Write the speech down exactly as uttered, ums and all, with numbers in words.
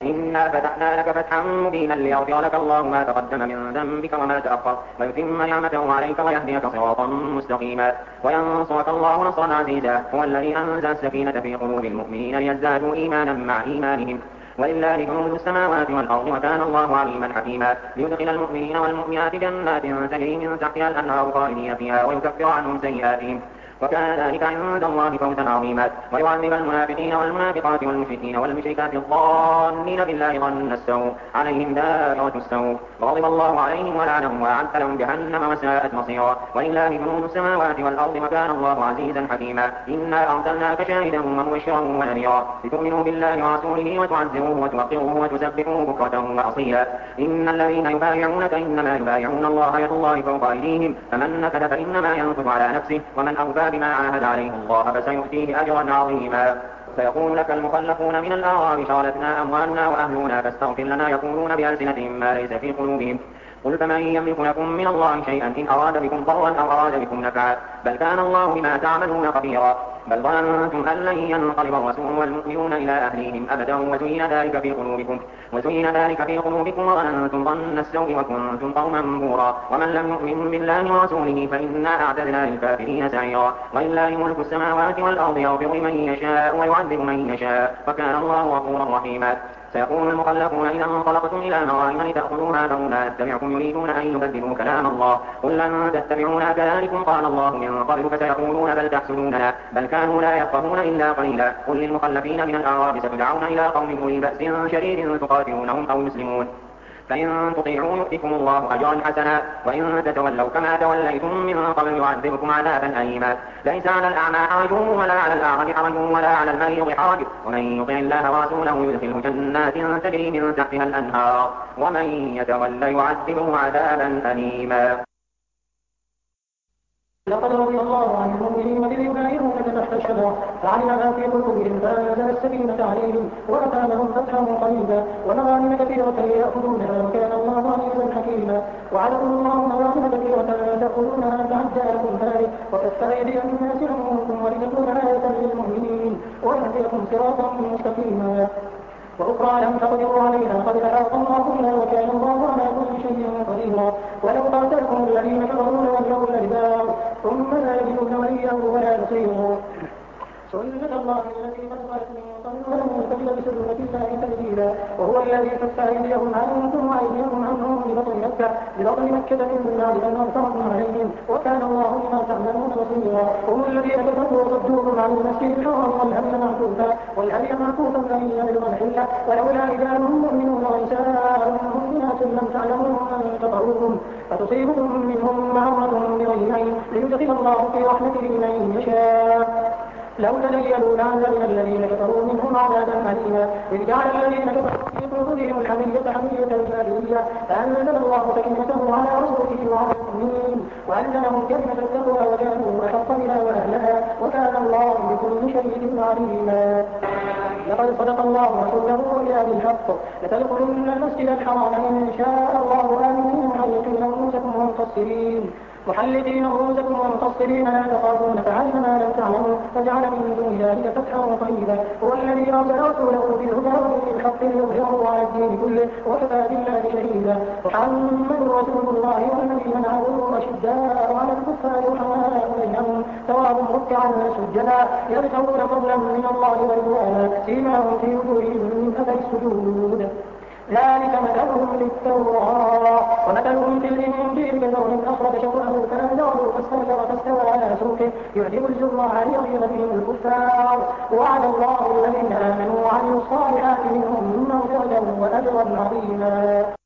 إنا فتحنا لك فتحا مبينا ليغفر لك الله ما تقدم من ذنبك وما تأخر ويتم نعمته عليك ويهديك صراطا مستقيما وينصرك الله نصرا عزيزا هو الذي أنزل السكينة في قلوب المؤمنين ليزدادوا إيمانا مع إيمانهم ولله جنود السماوات والأرض وكان الله عليما حكيما ليدخل المؤمنين والمؤمنات جنات تجري من تحتها الأنهار خالدين فيها ويكفر عنهم سيئاتهم وكان ذلك عند الله فوزا عظيما ويعذب المنافقين والمنافقات والمشركين والمشركات الظانين بالله ظن السوء عليهم دائرة السوء وغضب الله عليهم ولعنهم وأعد لهم جهنم وساءت مصيرا ولله جنود السماوات والأرض وكان الله عزيزا حكيما إنا أرسلناك شاهدا ومبشرا ونذيرا لتؤمنوا بالله ورسوله وتعزروه وتوقروه وتسبحوه بكرة وأصيلا إن الذين يبايعونك إنما يبايعون الله يد الله فوق أيديهم فمن نكث فإنما ينكث على نفسه ومن أوفى بما عاهد عليه الله فسيؤتيه أجرا عظيما فيقول لك المخلفون من الأعراب شغلتنا أموالنا وأهلنا فاستغفر لنا يقولون بألسنتهم ما ليس في قلوبهم قل فمن يملك لكم من الله شيئا إن أراد بكم ضرا أو أراد بكم نفعا بل كان الله بما تعملون خبيرا بل ظننتم أن لن ينقلب الرسول والمؤمنون إلى أهليهم أبدا وزين ذلك في قلوبكم وزين ذلك في قلوبكم وظننتم ظن السوء وكنتم قوما بورا ومن لم يؤمن بالله ورسوله فإنا أعتدنا للكافرين سعيرا ولله ملك السماوات والأرض يغفر لمن يشاء ويعذب من يشاء وكان الله غفورا رحيما سيقول المخلفون إذا انطلقتم إلى مغانم لتأخذوها فلا نتبعكم يريدون أن يبدلوا كلام الله قل لن تتبعونا كذلكم قال الله من قبل فسيقولون بل تحسدوننا بل كانوا لا يفقهون إلا قليلا قل للمخلفين من الأعراب ستدعون إلى قوم أولي بأس شديد تقاتلونهم أو يسلمون فإن تطيعوا يؤتكم الله أجرا حسنا وإن تتولوا كما توليتم من قبل يعذبكم عذابا أليما ليس على الأعمى حرج ولا على الأعرج حرج ولا على المريض حرج ومن يطع الله ورسوله يدخله جنات تجري من تحتها الأنهار ومن يتولى يعذبه عذابا أليما. لقد رضي الله عن المؤمنين إذ يبايعونك تحت الشجرة فعلم ما في قلوبهم فأنزل السكينة عليهم وأتاهم فتحا قريبا ومغانم كثيرة يأخذونها وكان الله عزيزا حكيما وعدكم الله مغانم كثيرة تأخذونها فعجل لكم ذلك وكف أيدي الناس عنكم ولتكون آية للمؤمنين ويهديكم صراطا مستقيما وأخرى لم تقدروا عليها قد أحاط الله بها وكان الله على كل شيء قديرا ولو قاتلكم الذين كفروا لولوا الأدبار ثم لا يجدون وليا ولا نصيرا سنة الله التي قد خلت من قبل ولم تجد بسنة الله تبديلا وهو الذي كف أيديهم عنكم وأيديهم عنهم ببطن مكة ببطن مكة من بعد أن أرسلهم عليهم وكان الله بما تعملون بصيرا هم الذين كفروا وصدوكم عن المسجد الحرام والهدي معكوفا والهدي معكوفا أن يبلغ محله ولولا رجال مؤمنون ونساء مؤمنات لم تعلموهم أن تطهروهم فتصيبكم منهم معرة بغير علم ليدخل الله في رحمته من يشاء لو تزينوا لعذبنا الذين كفروا منهم عذابا أليما إذ جعل الذين كفروا في قلوبهم الحمية حمية الجاهلية فأنزل الله سكينته على رسوله وعلى المؤمنين وأنزلهم كلمة التقوى وكانوا أحق بها وأهلها وكان الله بكل شيء عليما. لقد صدق الله رسوله الرؤيا بالحق لتدخلن المسجد الحرام إن شاء الله آمنين محلقين رؤوسكم ومقصرين محلقين رؤوسكم ومقصرين لا تخافون فعلم ما لم تعلموا فجعل من دون ذلك فتحا قريبا هو الذي أرسل رسوله بالهدى ودين الحق ليظهره على الدين كله وكفى بالله شهيدا محمد رسول الله والذين معه أشداء على الكفار رحماء بينهم تراهم ركعا سجدا يبتغون فضلا من الله ورضوانا سيماهم في وجوههم من أثر السجود ذلك مثلهم للتوراة ومثلهم في الإنجيل كزرع أخرج شطأه فآزره فاستغفر فاستوى على سوقه يعجب الزراع ليغيظ بهم الكفار وعد الله الذين آمنوا وعملوا الصالحات منهم مغفرة وأجرا عظيما.